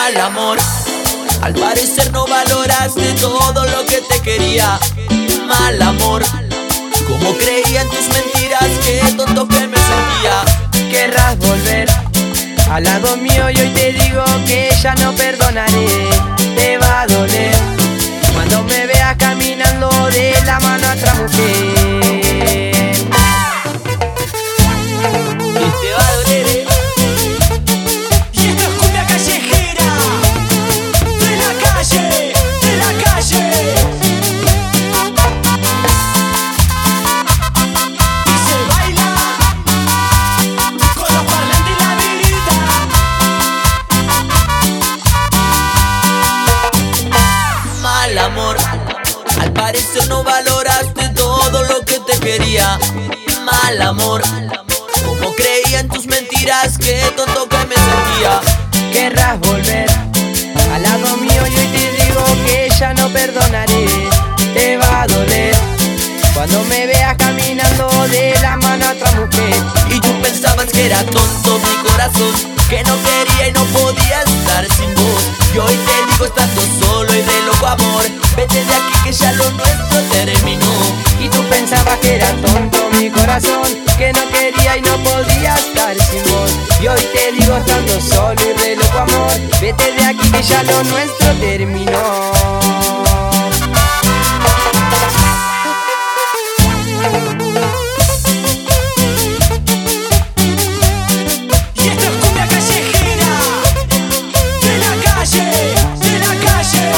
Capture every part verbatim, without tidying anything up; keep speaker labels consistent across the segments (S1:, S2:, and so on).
S1: Mal amor, al parecer no valoraste todo lo que te quería. Mal amor, como creía en tus mentiras, qué tonto que me sentía.
S2: Querrás volver al lado mío y hoy te digo que ya no perdonaré. Te va a doler cuando me veas caminando de la mano a otra mujer.
S1: Y te va a doler, eh.
S3: Y esto es cumbia callejera, de la calle, de la calle. Y se baila con los parlantes en la vereda.
S1: Mal amor, al parecer no valoraste todo lo que te quería. Mal amor, como creía en tus mentiras, qué tonto que me sentía.
S2: Querrás volver al lado mío y hoy te digo que ya no perdonaré. Te va a doler cuando me veas caminando de la mano a otra mujer.
S1: Y tú pensabas que era tonto mi corazón, que no quería y no podía estar sin vos. Y hoy te digo estando solo y de loco amor, vete de aquí que ya lo nuestro terminó.
S2: Y tú pensabas que era tonto mi corazón, que no quería y no podía estar sin vos. Y hoy te digo estando solo y de loco amor, vete de aquí que ya lo nuestro terminó.
S3: Y esto es cumbia callejera, de la calle, de la calle.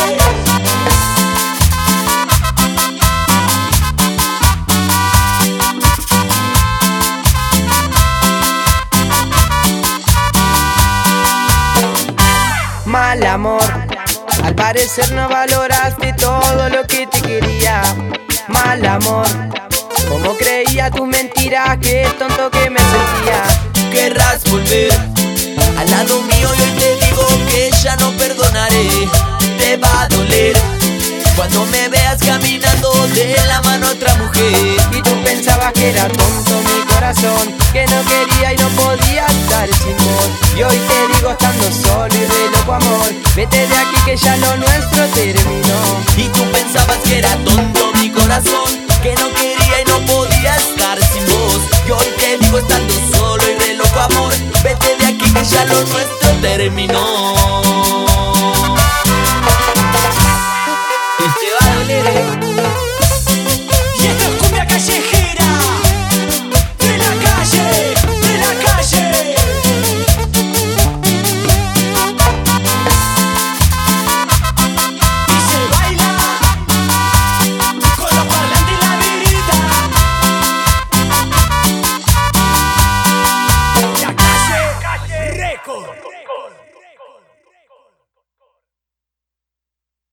S2: Mal amor, al parecer no valoraste todo lo que te quería. Mal amor, como creía tus mentiras, qué tonto que me sentía.
S1: Querrás volver al lado mío y hoy te digo que ya no perdonaré. Te va a doler cuando me veas caminando de la mano a otra mujer.
S2: Y tú pensabas que era tonto mi corazón, que no quería y no podía estar sin vos. Y hoy te digo estando solo y de loco amor, vete de aquí que ya lo nuestro terminó.
S1: Y tú pensabas que era tonto mi corazón, que no quería y no podía estar sin vos. Y hoy te digo estando solo y de loco amor, vete de aquí que ya lo nuestro terminó.